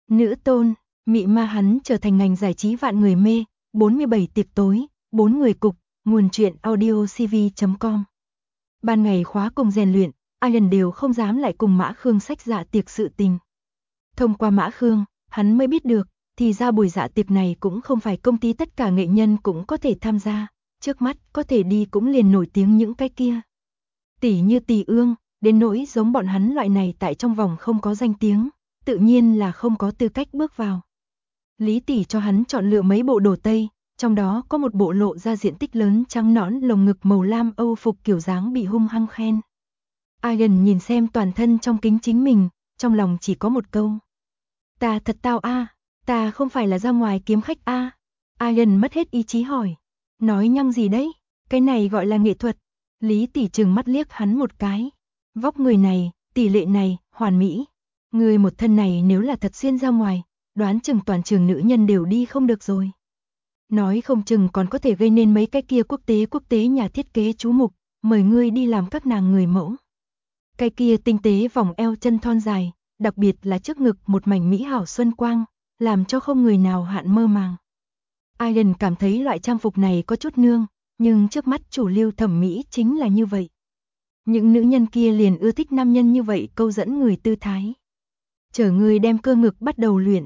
Nữ tôn, mị ma hắn trở thành ngành giải trí vạn người mê, 47 tiệc tối, 4 người cục, nguồn truyện audiocv.com. Ban ngày khóa cùng rèn luyện, ai lần đều không dám lại cùng Mã Khương xách dạ tiệc sự tình. Thông qua Mã Khương, hắn mới biết được, thì ra buổi dạ tiệc này cũng không phải công ty tất cả nghệ nhân cũng có thể tham gia, trước mắt có thể đi cũng liền nổi tiếng những cái kia. Tỷ như Tỷ Ương, đến nỗi giống bọn hắn loại này tại trong vòng không có danh tiếng, tự nhiên là không có tư cách bước vào. Lý Tỷ cho hắn chọn lựa mấy bộ đồ tây, trong đó có một bộ lộ ra diện tích lớn trắng nõn lồng ngực màu lam Âu phục kiểu dáng bị hung hăng khen. Ian nhìn xem toàn thân trong kính chính mình, trong lòng chỉ có một câu. Ta thật tao a, ta không phải là ra ngoài kiếm khách a. Ian mất hết ý chí hỏi. Nói nhăng gì đấy, cái này gọi là nghệ thuật. Lý Tỷ trừng mắt liếc hắn một cái. Vóc người này, tỷ lệ này, hoàn mỹ. Người một thân này nếu là thật xuyên ra ngoài, đoán chừng toàn trường nữ nhân đều đi không được rồi. Nói không chừng còn có thể gây nên mấy cái kia quốc tế nhà thiết kế chú mục, mời ngươi đi làm các nàng người mẫu. Cái kia tinh tế vòng eo chân thon dài, đặc biệt là trước ngực một mảnh mỹ hảo xuân quang, làm cho không người nào hạn mơ màng. Ian cảm thấy loại trang phục này có chút nương, nhưng trước mắt chủ lưu thẩm mỹ chính là như vậy. Những nữ nhân kia liền ưa thích nam nhân như vậy câu dẫn người tư thái. Chở người đem cơ ngực bắt đầu luyện,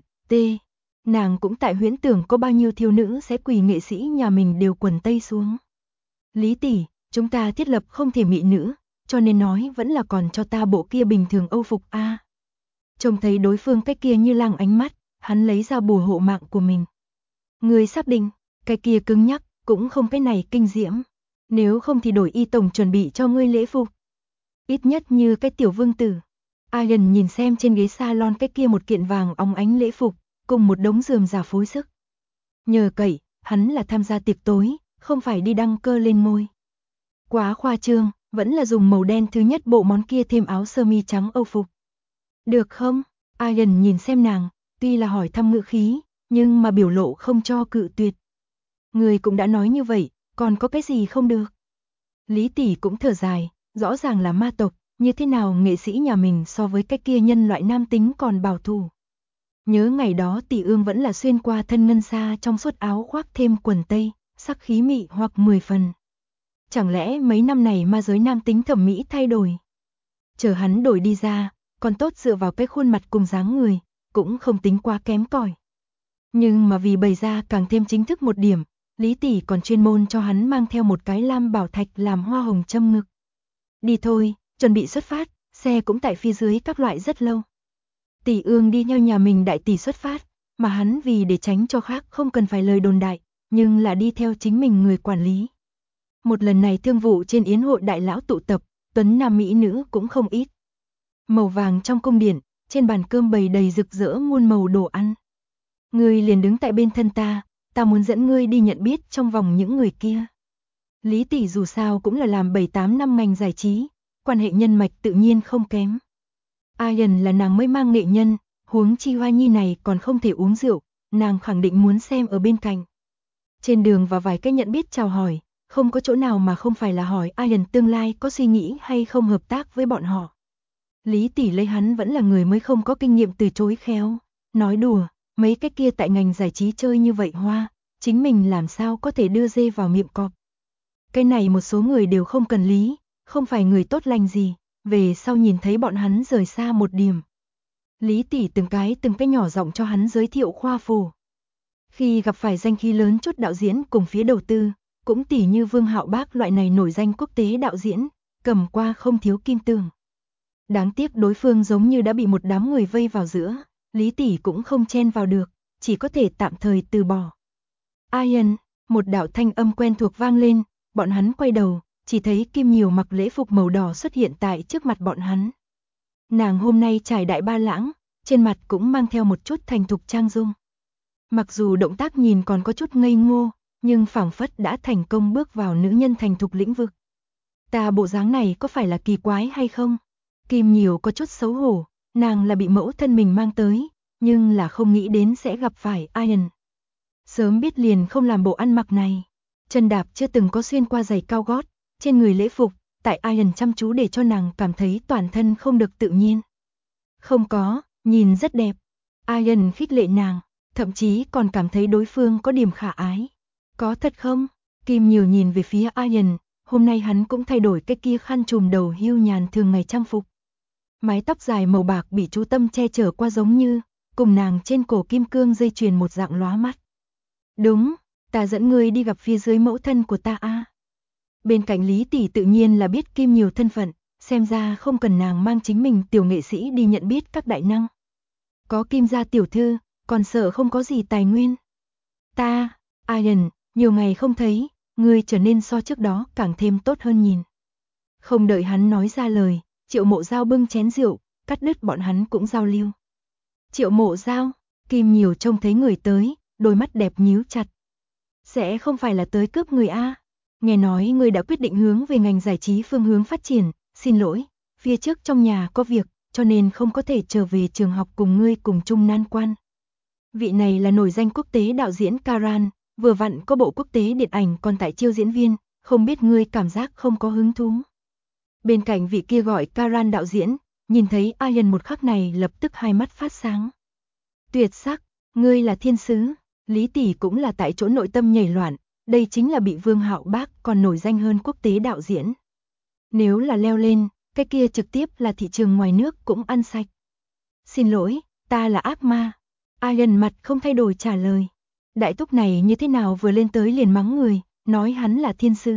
nàng cũng tại huyễn tưởng có bao nhiêu thiếu nữ sẽ quỳ nghệ sĩ nhà mình đều quần tây xuống. Lý Tỷ, chúng ta thiết lập không thể mị nữ, cho nên nói vẫn là còn cho ta bộ kia bình thường Âu phục a. Trông thấy đối phương cái kia như lăng ánh mắt, hắn lấy ra bùa hộ mạng của mình. Người xác định, cái kia cứng nhắc, cũng không cái này kinh diễm. Nếu không thì đổi y tổng chuẩn bị cho ngươi lễ phục. Ít nhất như cái tiểu vương tử. Ian nhìn xem trên ghế salon cái kia một kiện vàng óng ánh lễ phục, cùng một đống rườm rà phối sức. Nhờ cậy, hắn là tham gia tiệc tối, không phải đi đăng cơ lên ngôi. Quá khoa trương, vẫn là dùng màu đen thứ nhất bộ món kia thêm áo sơ mi trắng Âu phục. Được không? Ian nhìn xem nàng, tuy là hỏi thăm ngữ khí, nhưng mà biểu lộ không cho cự tuyệt. Người cũng đã nói như vậy, còn có cái gì không được? Lý Tỷ cũng thở dài, rõ ràng là ma tộc, như thế nào nghệ sĩ nhà mình so với cái kia nhân loại nam tính còn bảo thủ. Nhớ ngày đó Tỷ Ương vẫn là xuyên qua thân ngân xa trong suốt áo khoác thêm quần tây, sắc khí mị hoặc 10 phần. Chẳng lẽ mấy năm này ma giới nam tính thẩm mỹ thay đổi? Chờ hắn đổi đi ra, còn tốt dựa vào cái khuôn mặt cùng dáng người, cũng không tính quá kém cỏi. Nhưng mà vì bày ra càng thêm chính thức một điểm, Lý Tỷ còn chuyên môn cho hắn mang theo một cái lam bảo thạch làm hoa hồng châm ngực. Đi thôi, chuẩn bị xuất phát, xe cũng tại phía dưới các loại rất lâu. Tỷ Ương đi theo nhà mình đại tỷ xuất phát, mà hắn vì để tránh cho khác không cần phải lời đồn đại, nhưng là đi theo chính mình người quản lý. Một lần này thương vụ trên yến hội đại lão tụ tập, tuấn nam mỹ nữ cũng không ít. Màu vàng trong cung điện, trên bàn cơm bày đầy rực rỡ muôn màu đồ ăn. Ngươi liền đứng tại bên thân ta muốn dẫn ngươi đi nhận biết trong vòng những người kia. Lý Tỷ dù sao cũng là làm 7-8 năm ngành giải trí, quan hệ nhân mạch tự nhiên không kém. Ian là nàng mới mang nghệ nhân, huống chi Hoa Nhi này còn không thể uống rượu, nàng khẳng định muốn xem ở bên cạnh. Trên đường và vài cái nhận biết chào hỏi, không có chỗ nào mà không phải là hỏi Ian tương lai có suy nghĩ hay không hợp tác với bọn họ. Lý Tỷ lấy hắn vẫn là người mới không có kinh nghiệm từ chối khéo, nói đùa, mấy cái kia tại ngành giải trí chơi như vậy hoa, chính mình làm sao có thể đưa dê vào miệng cọp. Cái này một số người đều không cần lý, không phải người tốt lành gì, về sau nhìn thấy bọn hắn rời xa một điểm. Lý Tỷ từng cái nhỏ giọng cho hắn giới thiệu khoa phù. Khi gặp phải danh khí lớn chút đạo diễn cùng phía đầu tư, cũng tỷ như Vương Hạo Bác loại này nổi danh quốc tế đạo diễn, cầm qua không thiếu kim tường. Đáng tiếc đối phương giống như đã bị một đám người vây vào giữa, Lý Tỷ cũng không chen vào được, chỉ có thể tạm thời từ bỏ. Ian, một đạo thanh âm quen thuộc vang lên, bọn hắn quay đầu, chỉ thấy Kim Nhiều mặc lễ phục màu đỏ xuất hiện tại trước mặt bọn hắn. Nàng hôm nay trải đại ba lãng, trên mặt cũng mang theo một chút thành thục trang dung. Mặc dù động tác nhìn còn có chút ngây ngô, nhưng phảng phất đã thành công bước vào nữ nhân thành thục lĩnh vực. Ta bộ dáng này có phải là kỳ quái hay không? Kim Nhiều có chút xấu hổ, nàng là bị mẫu thân mình mang tới, nhưng là không nghĩ đến sẽ gặp phải Ian. Sớm biết liền không làm bộ ăn mặc này. Chân đạp chưa từng có xuyên qua giày cao gót, trên người lễ phục, tại Ian chăm chú để cho nàng cảm thấy toàn thân không được tự nhiên. Không có, nhìn rất đẹp. Ian khích lệ nàng, thậm chí còn cảm thấy đối phương có điểm khả ái. Có thật không? Kim Nhiều nhìn về phía Ian, hôm nay hắn cũng thay đổi cái kia khăn trùm đầu hưu nhàn thường ngày trang phục. Mái tóc dài màu bạc bị chú Tâm che chở qua giống như, cùng nàng trên cổ kim cương dây chuyền một dạng lóa mắt. Đúng, ta dẫn ngươi đi gặp phía dưới mẫu thân của ta a. Bên cạnh Lý tỷ tự nhiên là biết Kim Nhiều thân phận, xem ra không cần nàng mang chính mình tiểu nghệ sĩ đi nhận biết các đại năng. Có Kim gia tiểu thư, còn sợ không có gì tài nguyên. Ta, Ian, nhiều ngày không thấy, ngươi trở nên so trước đó càng thêm tốt hơn nhìn. Không đợi hắn nói ra lời, Triệu Mộ Giao bưng chén rượu, cắt đứt bọn hắn cũng giao lưu. Triệu Mộ Giao, Kim Nhiều trông thấy người tới, đôi mắt đẹp nhíu chặt. Sẽ không phải là tới cướp người a? Nghe nói ngươi đã quyết định hướng về ngành giải trí phương hướng phát triển, xin lỗi, phía trước trong nhà có việc, cho nên không có thể trở về trường học cùng ngươi cùng chung nan quan. Vị này là nổi danh quốc tế đạo diễn Karan, vừa vặn có bộ quốc tế điện ảnh còn tại chiêu diễn viên, không biết ngươi cảm giác không có hứng thú. Bên cạnh vị kia gọi Karan đạo diễn, nhìn thấy Ian một khắc này lập tức hai mắt phát sáng. Tuyệt sắc, ngươi là thiên sứ, Lý tỷ cũng là tại chỗ nội tâm nhảy loạn, đây chính là bị Vương Hạo Bác còn nổi danh hơn quốc tế đạo diễn. Nếu là leo lên, cái kia trực tiếp là thị trường ngoài nước cũng ăn sạch. Xin lỗi, ta là ác ma. Ian mặt không thay đổi trả lời. Đại túc này như thế nào vừa lên tới liền mắng người, nói hắn là thiên sứ.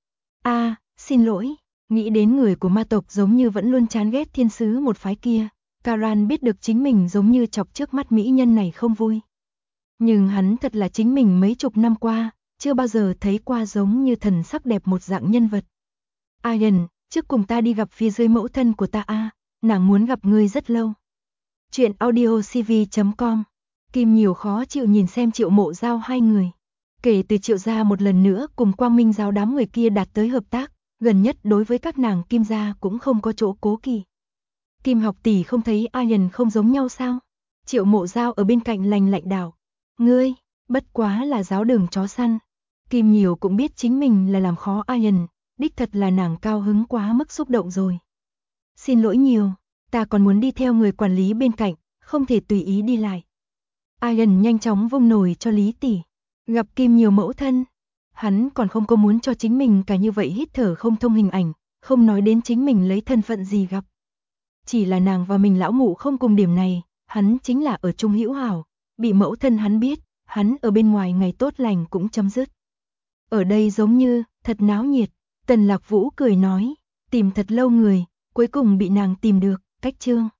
Xin lỗi, nghĩ đến người của ma tộc giống như vẫn luôn chán ghét thiên sứ một phái kia. Karan biết được chính mình giống như chọc trước mắt mỹ nhân này không vui. Nhưng hắn thật là chính mình mấy chục năm qua, chưa bao giờ thấy qua giống như thần sắc đẹp một dạng nhân vật. Ian, trước cùng ta đi gặp phía dưới mẫu thân của ta a, nàng muốn gặp ngươi rất lâu. Chuyện audiocv.com. Kim Nhiều khó chịu nhìn xem Triệu Mộ Giao hai người. Kể từ Triệu gia một lần nữa cùng Quang Minh giáo đám người kia đạt tới hợp tác, gần nhất đối với các nàng Kim gia cũng không có chỗ cố kỵ. Kim học tỷ không thấy Ian không giống nhau sao? Triệu Mộ Giao ở bên cạnh lành lạnh đảo. Ngươi, bất quá là giáo đường chó săn. Kim Nhiều cũng biết chính mình là làm khó Ian, đích thật là nàng cao hứng quá mức xúc động rồi. Xin lỗi nhiều, ta còn muốn đi theo người quản lý bên cạnh, không thể tùy ý đi lại. Ian nhanh chóng vung nồi cho Lý tỷ. Gặp Kim Nhiều mẫu thân, hắn còn không có muốn cho chính mình cả như vậy hít thở không thông hình ảnh, không nói đến chính mình lấy thân phận gì gặp. Chỉ là nàng và mình lão mụ không cùng điểm này, hắn chính là ở chung hữu hảo, bị mẫu thân hắn biết, hắn ở bên ngoài ngày tốt lành cũng chấm dứt. Ở đây giống như, thật náo nhiệt, Tần Lạc Vũ cười nói, tìm thật lâu người, cuối cùng bị nàng tìm được, cách chương.